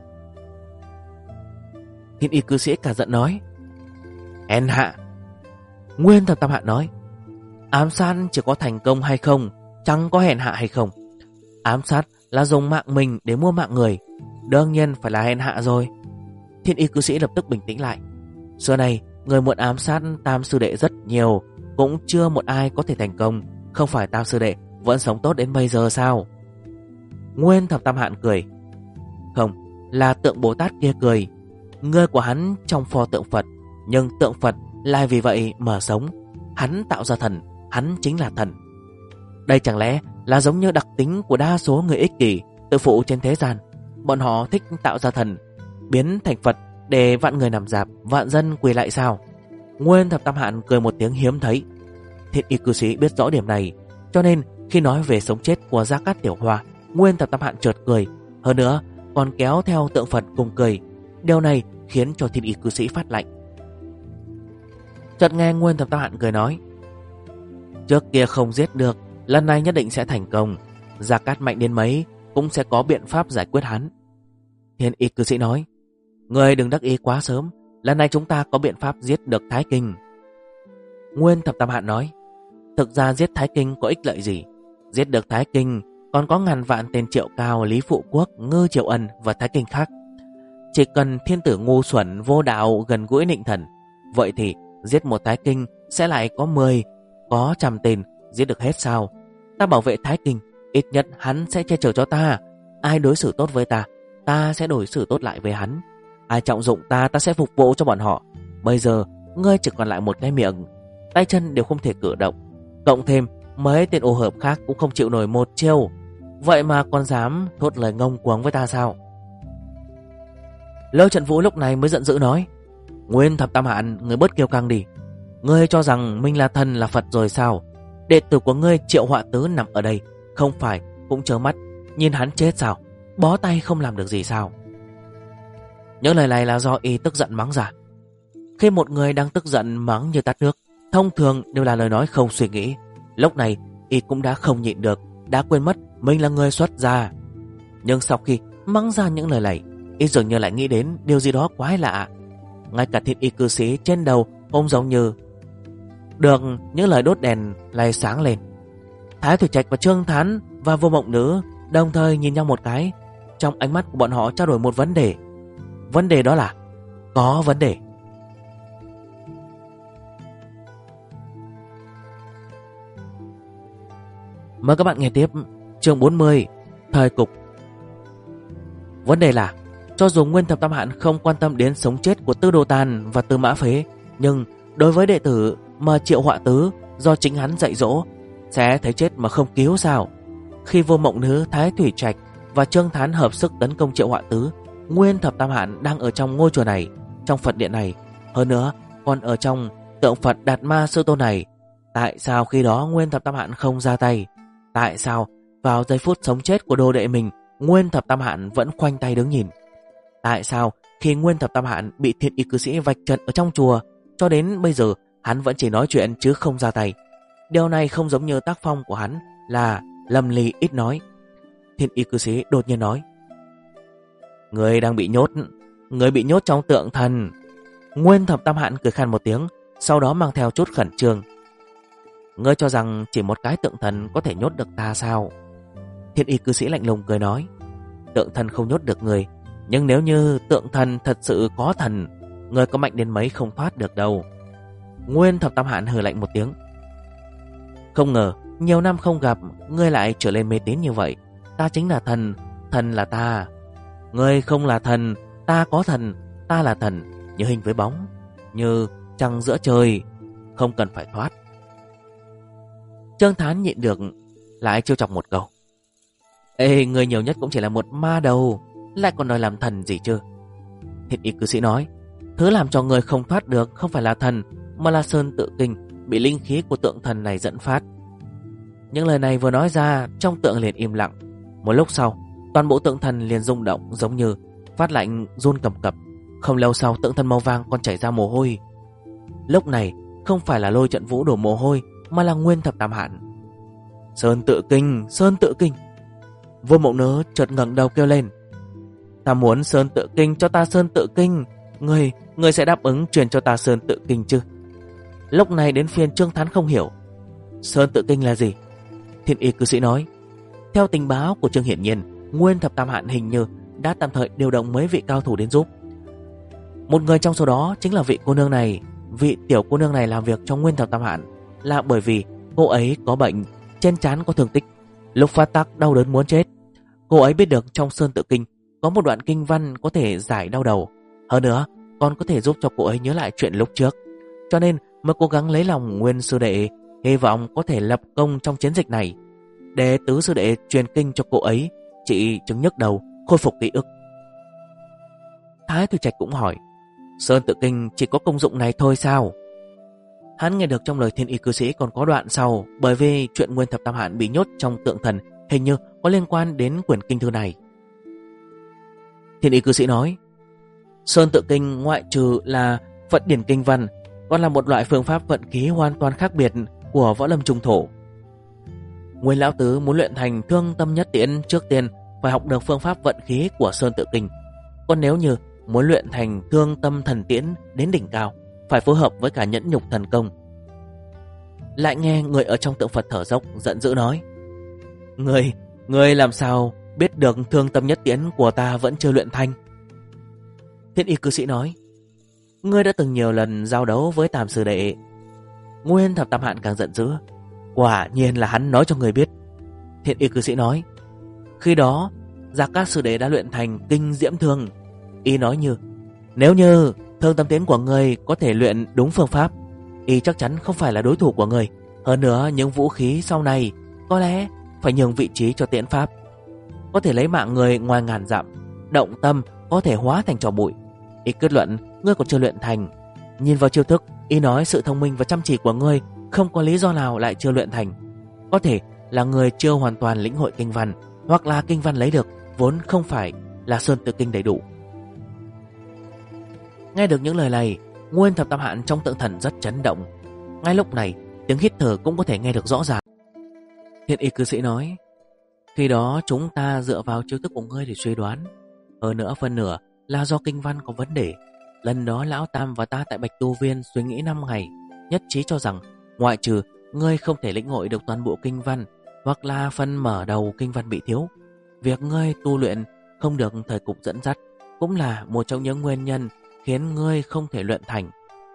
Thiên Y cư sĩ cả giận nói: hèn hạ! Nguyên Thập Tam Hạ nói: ám sát chỉ có thành công hay không, chẳng có hèn hạ hay không. Ám sát là dùng mạng mình để mua mạng người, đương nhiên phải là hèn hạ rồi. Thiên Y cư sĩ lập tức bình tĩnh lại. Xưa này người muốn ám sát Tam sư đệ rất nhiều, cũng chưa một ai có thể thành công. Không phải Tam sư đệ vẫn sống tốt đến bây giờ sao? Nguyên Thập Tam Hạn cười: không, là tượng Bồ Tát kia cười. Người của hắn trong pho tượng Phật, nhưng tượng Phật lại vì vậy mà sống. Hắn tạo ra thần, hắn chính là thần. Đây chẳng lẽ là giống như đặc tính của đa số người ích kỷ, tự phụ trên thế gian? Bọn họ thích tạo ra thần, biến thành Phật để vạn người nằm rạp, vạn dân quỳ lại sao? Nguyên Thập Tam Hạn cười một tiếng hiếm thấy. Thiên Y cư sĩ biết rõ điểm này, cho nên khi nói về sống chết của Gia Cát Tiểu Hoa, Nguyên Thập Tam Hạn chợt cười, hơn nữa còn kéo theo tượng Phật cùng cười. Điều này khiến cho Thiên Y cư sĩ phát lạnh. Chợt nghe Nguyên Thập Tam Hạn cười nói: trước kia không giết được, lần này nhất định sẽ thành công. Gia Cát mạnh đến mấy cũng sẽ có biện pháp giải quyết hắn. Thiên Y cư sĩ nói: người đừng đắc ý quá sớm, lần này chúng ta có biện pháp giết được Thái Kinh. Nguyên Thập Tam Hạn nói: thực ra giết Thái Kinh có ích lợi gì? Giết được Thái Kinh còn có ngàn vạn tên Triệu Cao, Lý Phụ Quốc, Ngư Triệu Ân và Thái Kinh khác. Chỉ cần thiên tử ngu xuẩn vô đạo gần gũi nịnh thần, vậy thì giết một Thái Kinh sẽ lại có 10, có 100 tên giết được hết sao? Ta bảo vệ Thái Kinh, ít nhất hắn sẽ che chở cho ta. Ai đối xử tốt với ta, ta sẽ đối xử tốt lại với hắn. Ai trọng dụng ta, ta sẽ phục vụ cho bọn họ. Bây giờ ngươi chỉ còn lại một cái miệng, tay chân đều không thể cử động, cộng thêm mấy tên ô hợp khác cũng không chịu nổi một chiêu. Vậy mà còn dám thốt lời ngông cuồng với ta sao? Lôi Trận Vũ lúc này mới giận dữ nói: Nguyên Thập Tam Hạn, người bớt kiêu căng đi. Ngươi cho rằng mình là thần là Phật rồi sao? Đệ tử của ngươi Triệu Họa Tứ nằm ở đây, không phải cũng trơ mắt nhìn hắn chết sao? Bó tay không làm được gì sao? Những lời này là do y tức giận mắng ra. Khi một người đang tức giận mắng như tát nước, thông thường đều là lời nói không suy nghĩ. Lúc này y cũng đã không nhịn được, đã quên mất mình là người xuất gia. Nhưng sau khi mắng ra những lời này, y dường như lại nghĩ đến điều gì đó quái lạ. Ngay cả Thiên Y cư sĩ trên đầu cũng giống như được những lời đốt đèn lại sáng lên. Thái Thủy Trạch và Trương Thán và Vô Mộng Nữ đồng thời nhìn nhau một cái. Trong ánh mắt của bọn họ trao đổi một vấn đề. Vấn đề đó là có vấn đề. Mời các bạn nghe tiếp chương 40, Thời Cục. Vấn đề là, cho dù Nguyên Thập Tam Hạn không quan tâm đến sống chết của Tư Đồ Tàn và Tư Mã Phế, nhưng đối với đệ tử mà Triệu Họa Tứ do chính hắn dạy dỗ, sẽ thấy chết mà không cứu sao? Khi Vô Mộng Nữ, Thái Thủy Trạch và Trương Thán hợp sức tấn công Triệu Họa Tứ, Nguyên Thập Tam Hạn đang ở trong ngôi chùa này, trong Phật điện này, hơn nữa còn ở trong tượng Phật Đạt Ma Sư Tôn này. Tại sao khi đó Nguyên Thập Tam Hạn không ra tay? Tại sao vào giây phút sống chết của đồ đệ mình, Nguyên Thập Tam Hạn vẫn khoanh tay đứng nhìn? Tại sao khi Nguyên Thập Tam Hạn bị Thiên Y cư sĩ vạch trần ở trong chùa, cho đến bây giờ hắn vẫn chỉ nói chuyện chứ không ra tay. Điều này không giống như tác phong của hắn là lầm lì ít nói. Thiên Y cư sĩ đột nhiên nói: Người đang bị nhốt, người bị nhốt trong tượng thần. Nguyên Thập Tam Hạn cười khan một tiếng, sau đó mang theo chút khẩn trương: Ngươi cho rằng chỉ một cái tượng thần có thể nhốt được ta sao? Thiên Y cư sĩ lạnh lùng cười nói: Tượng thần không nhốt được người, nhưng nếu như tượng thần thật sự có thần, người có mạnh đến mấy không thoát được đâu. Nguyên Thập Tam Hạn hừ lạnh một tiếng: Không ngờ nhiều năm không gặp, ngươi lại trở lên mê tín như vậy. Ta chính là thần, thần là ta. Ngươi không là thần, ta có thần. Ta là thần, như hình với bóng, như trăng giữa trời, không cần phải thoát. Trương Thán nhịn được lại trêu chọc một câu: Ê, người nhiều nhất cũng chỉ là một ma đầu, lại còn đòi làm thần gì chứ? Thiên Y cư sĩ nói: Thứ làm cho người không thoát được không phải là thần, mà là Sơn Tự Kinh bị linh khí của tượng thần này dẫn phát. Những lời này vừa nói ra, trong tượng liền im lặng. Một lúc sau, toàn bộ tượng thần liền rung động, giống như phát lạnh run cầm cập. Không lâu sau, tượng thần màu vàng còn chảy ra mồ hôi. Lúc này không phải là Lôi Trận Vũ đổ mồ hôi, mà là Nguyên Thập Tam Hạn. Sơn Tự Kinh, Sơn Tự Kinh. Vô Mộng Nớ chợt ngẩng đầu kêu lên: Ta muốn Sơn Tự Kinh, cho ta Sơn Tự Kinh. Ngươi sẽ đáp ứng truyền cho ta Sơn Tự Kinh chứ? Lúc này đến phiên Trương Thán không hiểu. Sơn Tự Kinh là gì? Thiên Y cư sĩ nói: Theo tình báo của Trương Hiển Nhiên, Nguyên Thập Tam Hạn hình như đã tạm thời điều động mấy vị cao thủ đến giúp. Một người trong số đó chính là vị cô nương này. Vị tiểu cô nương này làm việc trong Nguyên Thập Tam Hạn là bởi vì cô ấy có bệnh, trên trán có thương tích, lúc phát tác đau đớn muốn chết. Cô ấy biết được trong Sơn Tự Kinh có một đoạn kinh văn có thể giải đau đầu, hơn nữa còn có thể giúp cho cô ấy nhớ lại chuyện lúc trước, cho nên mới cố gắng lấy lòng Nguyên sư đệ, hy vọng có thể lập công trong chiến dịch này, để tứ sư đệ truyền kinh cho cô ấy trị chứng nhức đầu, khôi phục ký ức. Thái Thủy Trạch cũng hỏi: Sơn Tự Kinh chỉ có công dụng này thôi sao? Hắn nghe được trong lời Thiên Y cư sĩ còn có đoạn sau, bởi vì chuyện Nguyên Thập Tam Hạn bị nhốt trong tượng thần hình như có liên quan đến quyển kinh thư này. Thiên Y cư sĩ nói: Sơn Tự Kinh ngoại trừ là vận điển kinh văn, còn là một loại phương pháp vận khí hoàn toàn khác biệt của võ lâm trung thổ. Nguyên lão tứ muốn luyện thành Thương Tâm Nhất Tiễn, trước tiên phải học được phương pháp vận khí của Sơn Tự Kinh. Còn nếu như muốn luyện thành Thương Tâm Thần Tiễn đến đỉnh cao, phải phối hợp với cả Nhẫn Nhục Thần Công. Lại nghe người ở trong tượng Phật thở dốc, giận dữ nói: Ngươi làm sao biết được Thương Tâm Nhất Tiễn của ta vẫn chưa luyện thành? Thiên Y cư sĩ nói: Ngươi đã từng nhiều lần giao đấu với Tam sư đệ. Nguyên Thập Tam Hạn càng giận dữ: Quả nhiên là hắn nói cho người biết. Thiên Y cư sĩ nói: Khi đó Gia Cát sư đệ đã luyện thành Kinh Diễm Thương. Y nói nếu như Thương Tâm Tiễn của ngươi có thể luyện đúng phương pháp, y chắc chắn không phải là đối thủ của ngươi. Hơn nữa những vũ khí sau này có lẽ phải nhường vị trí cho tiễn pháp, có thể lấy mạng người ngoài ngàn dặm, động tâm có thể hóa thành tro bụi. Y kết luận ngươi còn chưa luyện thành. Nhìn vào chiêu thức, y nói sự thông minh và chăm chỉ của ngươi không có lý do nào lại chưa luyện thành. Có thể là người chưa hoàn toàn lĩnh hội kinh văn, hoặc là kinh văn lấy được vốn không phải là Sơn Tự Kinh đầy đủ. Nghe được những lời này, Nguyên Thập Tam Hạn trong tượng thần rất chấn động. Ngay lúc này, tiếng hít thở cũng có thể nghe được rõ ràng. Thiên Y cư sĩ nói: Khi đó chúng ta dựa vào chiêu thức của ngươi để suy đoán. Hơn nữa phần nửa là do kinh văn có vấn đề. Lần đó Lão Tam và ta tại Bạch Tu Viên suy nghĩ 5 ngày, nhất trí cho rằng ngoại trừ ngươi không thể lĩnh hội được toàn bộ kinh văn, hoặc là phần mở đầu kinh văn bị thiếu, việc ngươi tu luyện không được thời cục dẫn dắt cũng là một trong những nguyên nhân khiến ngươi không thể luyện thành.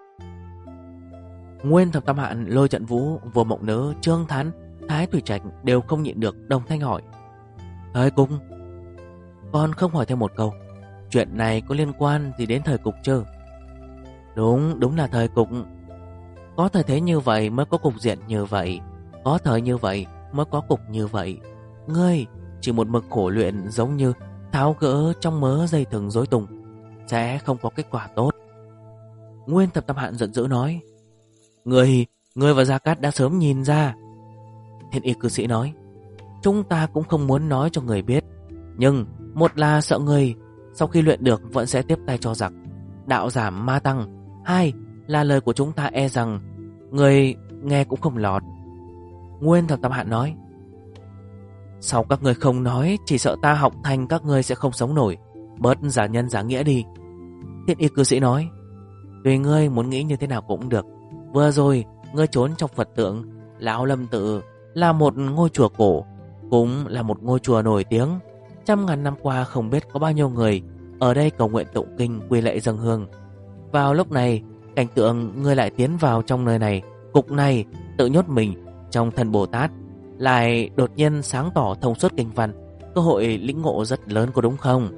Nguyên Thập Tam Hạn, Lôi Trận Vũ, Vô Mộng Nớ, Trương Thán, Thái Thủy Trạch đều không nhịn được đồng thanh hỏi: Thời cục? Con không hỏi thêm một câu, chuyện này có liên quan gì đến thời cục chứ? Đúng là thời cục. Có thời thế như vậy mới có cục diện như vậy, có thời như vậy mới có cục như vậy. Ngươi chỉ một mực khổ luyện, giống như tháo gỡ trong mớ dây thừng rối tung, sẽ không có kết quả tốt. Nguyên Thập Tam Hạn giận dữ nói: Ngươi và Gia Cát đã sớm nhìn ra. Thiên Y cư sĩ nói: Chúng ta cũng không muốn nói cho người biết, nhưng một là sợ người sau khi luyện được vẫn sẽ tiếp tay cho giặc, đạo giảm ma tăng. Hai là lời của chúng ta e rằng người nghe cũng không lọt. Nguyên Thập Tam Hạn nói: Sau các người không nói, chỉ sợ ta học thành các người sẽ không sống nổi. Bớt giả nhân giả nghĩa đi. Thiên Y cư sĩ nói: Tùy ngươi muốn nghĩ như thế nào cũng được. Vừa rồi ngươi trốn trong Phật tượng. Lão Lâm Tự là một ngôi chùa cổ, cũng là một ngôi chùa nổi tiếng. Trăm ngàn năm qua không biết có bao nhiêu người ở đây cầu nguyện tụng kinh, quy lệ dâng hương. Vào lúc này, cảnh tượng ngươi lại tiến vào trong nơi này, cục này, tự nhốt mình trong thân Bồ Tát, lại đột nhiên sáng tỏ thông suốt kinh văn, cơ hội lĩnh ngộ rất lớn, có đúng không?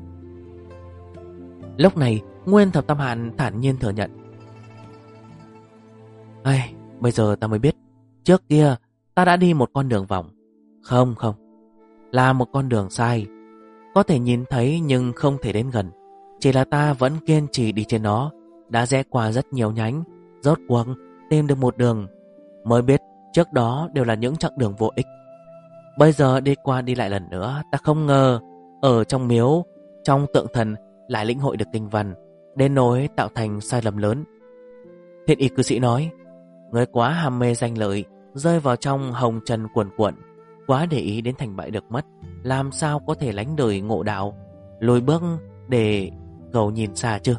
Lúc này Nguyên Thập Tam Hạn thản nhiên thừa nhận: Bây giờ ta mới biết, trước kia ta đã đi một con đường vòng. Không, là một con đường sai. Có thể nhìn thấy nhưng không thể đến gần. Chỉ là ta vẫn kiên trì đi trên nó, đã rẽ qua rất nhiều nhánh, rốt cuộc tìm được một đường. Mới biết trước đó đều là những chặng đường vô ích. Bây giờ đi qua đi lại lần nữa, ta không ngờ ở trong miếu, trong tượng thần lại lĩnh hội được kinh văn, đến nỗi tạo thành sai lầm lớn. Thiên Y cư sĩ nói: Ngươi quá ham mê danh lợi, rơi vào trong hồng trần cuồn cuộn, quá để ý đến thành bại được mất, làm sao có thể lánh đời ngộ đạo, lùi bước để cầu nhìn xa chứ.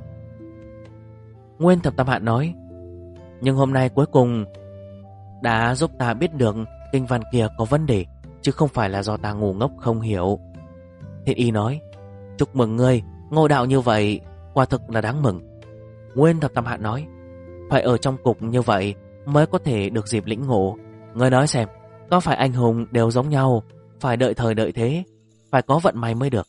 Nguyên Thập Tam Hạn nói: Nhưng hôm nay cuối cùng đã giúp ta biết được kinh văn kia có vấn đề, chứ không phải là do ta ngu ngốc không hiểu. Thiên Y nói: Chúc mừng ngươi, ngộ đạo như vậy quả thực là đáng mừng. Nguyên Thập Tam Hạn nói: Phải ở trong cục như vậy mới có thể được dịp lĩnh ngộ. Ngươi nói xem, có phải anh hùng đều giống nhau, phải đợi thời đợi thế, phải có vận may mới được.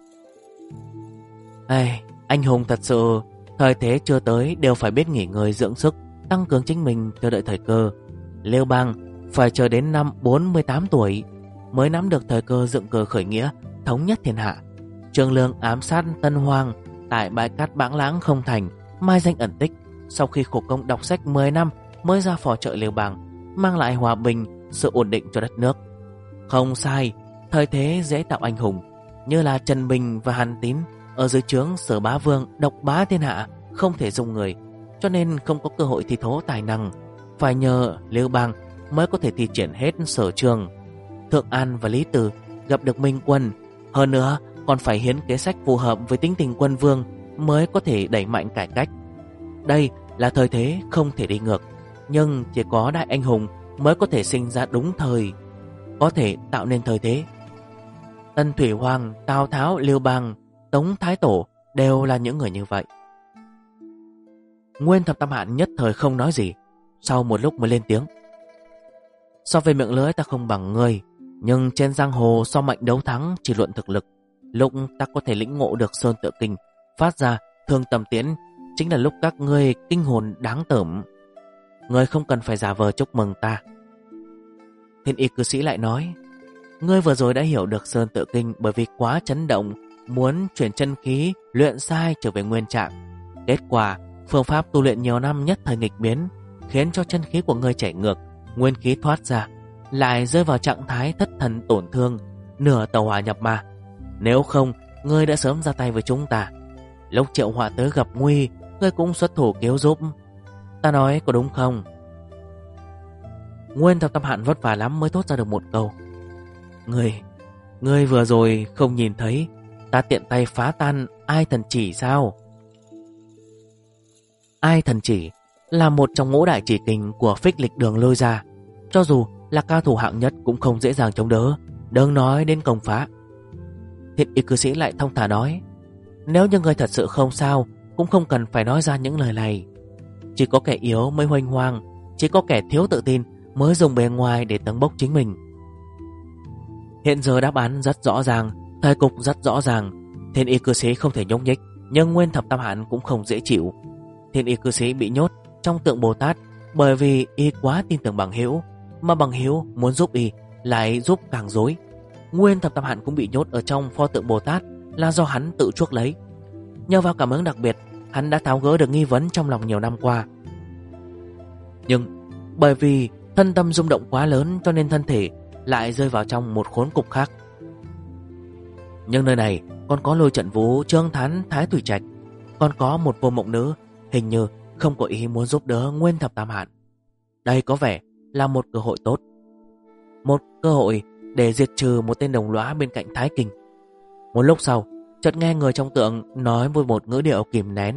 Anh hùng thật sự thời thế chưa tới đều phải biết nghỉ ngơi dưỡng sức, tăng cường chính mình, chờ đợi thời cơ. Liêu Bang phải chờ đến năm 48 tuổi mới nắm được thời cơ dựng cờ khởi nghĩa, thống nhất thiên hạ. Trương Lương ám sát Tân Hoàng tại bãi cát Bảng Lãng không thành, mai danh ẩn tích. Sau khi khổ công đọc sách 10 năm mới ra phò trợ Liêu Bang, mang lại hòa bình, sự ổn định cho đất nước. Không sai, thời thế dễ tạo anh hùng, như là Trần Bình và Hàn Tín ở dưới trướng Sở Bá Vương độc bá thiên hạ, không thể dung người, cho nên không có cơ hội thi thố tài năng. Phải nhờ Liêu Bang mới có thể thi triển hết sở trường. Thượng An và Lý Từ gặp được Minh Quân, hơn nữa còn phải hiến kế sách phù hợp với tính tình quân vương mới có thể đẩy mạnh cải cách. Đây là thời thế không thể đi ngược, nhưng chỉ có đại anh hùng mới có thể sinh ra đúng thời, có thể tạo nên thời thế. Tần Thủy Hoàng, Tào Tháo, Liêu Bang, Tống Thái Tổ đều là những người như vậy. Nguyên Thập Tam Hạn nhất thời không nói gì, sau một lúc mới lên tiếng: So về miệng lưỡi ta không bằng ngươi, nhưng trên giang hồ so mạnh đấu thắng chỉ luận thực lực. Lúc ta có thể lĩnh ngộ được Sơn Tự Kinh, phát ra Thương Tâm Tiễn, chính là lúc các ngươi kinh hồn đáng tởm. Ngươi không cần phải giả vờ chúc mừng ta. Thiên Y cư sĩ lại nói: Ngươi vừa rồi đã hiểu được Sơn Tự Kinh bởi vì quá chấn động, muốn chuyển chân khí luyện sai trở về nguyên trạng. Kết quả phương pháp tu luyện nhiều năm nhất thời nghịch biến, khiến cho chân khí của ngươi chảy ngược, nguyên khí thoát ra, lại rơi vào trạng thái thất thần tổn thương, nửa tàu hỏa nhập ma. Nếu không, ngươi đã sớm ra tay với chúng ta. Lúc Triệu Họa tới gặp nguy, ngươi cũng xuất thủ cứu giúp. Ta nói có đúng không? Nguyên Thập Tam Hạn vất vả lắm mới thốt ra được một câu: Ngươi vừa rồi không nhìn thấy ta tiện tay phá tan Ai Thần Chỉ sao? Ai Thần Chỉ là một trong ngũ đại chỉ kình của Phích Lịch Đường lôi ra, cho dù là cao thủ hạng nhất cũng không dễ dàng chống đỡ, đừng nói đến công phá. Thiên Y cư sĩ lại thông thả nói: Nếu như ngươi thật sự không sao, cũng không cần phải nói ra những lời này. Chỉ có kẻ yếu mới huênh hoang, chỉ có kẻ thiếu tự tin mới dùng bề ngoài để tấn bốc chính mình. Hiện giờ đáp án rất rõ ràng, thời cục rất rõ ràng. Thiên Y cư sĩ không thể nhúc nhích, nhưng Nguyên Thập Tam Hạn cũng không dễ chịu. Thiên Y cư sĩ bị nhốt trong tượng Bồ Tát bởi vì y quá tin tưởng Bằng Hữu, mà Bằng Hữu muốn giúp y lại giúp càng rối. Nguyên Thập Tam Hạn cũng bị nhốt ở trong pho tượng Bồ Tát là do hắn tự chuốc lấy. Nhờ vào cảm ứng đặc biệt, hắn đã tháo gỡ được nghi vấn trong lòng nhiều năm qua. Nhưng bởi vì thân tâm rung động quá lớn, cho nên thân thể lại rơi vào trong một khốn cục khác. Nhưng nơi này còn có Lôi Trận Vũ, Trương Thán, Thái Thủy Trạch, còn có một vô mộng nữ, hình như không có ý muốn giúp đỡ Nguyên Thập Tam Hạn. Đây có vẻ là một cơ hội tốt, một cơ hội để diệt trừ một tên đồng lõa bên cạnh Thái Kinh. Một lúc sau, chợt nghe người trong tượng nói với một ngữ điệu kìm nén: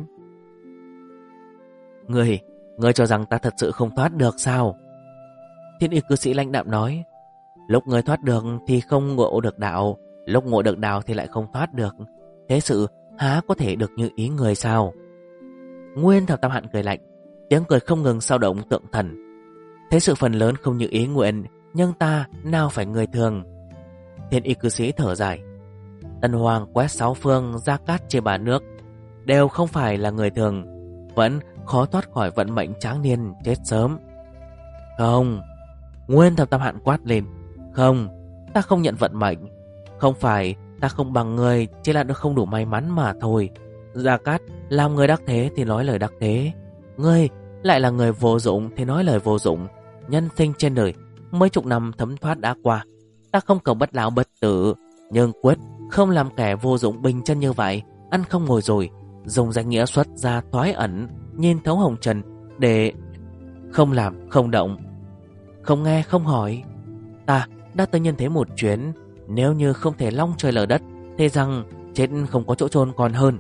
Ngươi cho rằng ta thật sự không thoát được sao? Thiên Y cư sĩ lãnh đạm nói: lúc ngươi thoát được thì không ngộ được đạo, lúc ngộ được đạo thì lại không thoát được. Thế sự há có thể được như ý người sao? Nguyên Thập Tam Hạn cười lạnh, tiếng cười không ngừng xao động tượng thần. Thế sự phần lớn không như ý nguyện, nhưng ta nào phải người thường. Thiên Y cư sĩ thở dài: Tân Hoàng quét 6 phương, Gia Cát trên 3 nước, đều không phải là người thường, vẫn khó thoát khỏi vận mệnh tráng niên chết sớm. Không! Nguyên Thập Tam Hạn quát lên: Không, ta không nhận vận mệnh. Không phải ta không bằng người, chỉ là nó không đủ may mắn mà thôi. Gia Cát làm người đắc thế thì nói lời đắc thế, ngươi lại là người vô dụng thì nói lời vô dụng. Nhân sinh trên đời mấy chục năm thấm thoát đã qua, ta không cầu bất lão bất tử, nhưng quyết không làm kẻ vô dụng bình chân như vậy, ăn không ngồi rồi, dùng danh nghĩa xuất ra thoái ẩn, nhìn thấu hồng trần để không làm không động, không nghe không hỏi. Ta đã tới nhân thế một chuyến, nếu như không thể long trời lở đất, thế rằng chết không có chỗ chôn còn hơn.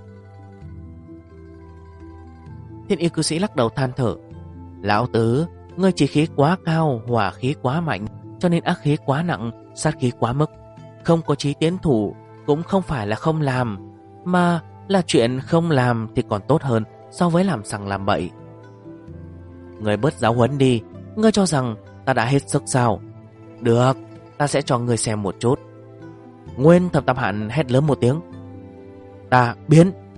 Thiên Y cư sĩ lắc đầu than thở: Lão tứ, ngươi chí khí quá cao, hỏa khí quá mạnh, cho nên ác khí quá nặng, sát khí quá mức. Không có chí tiến thủ cũng không phải là không làm, mà là chuyện không làm thì còn tốt hơn so với làm sằng làm bậy. Ngươi bớt giáo huấn đi, ngươi cho rằng ta đã hết sức sao? Được, ta sẽ cho ngươi xem một chút. Nguyên Thập Tam Hạn hét lớn một tiếng: Ta biến!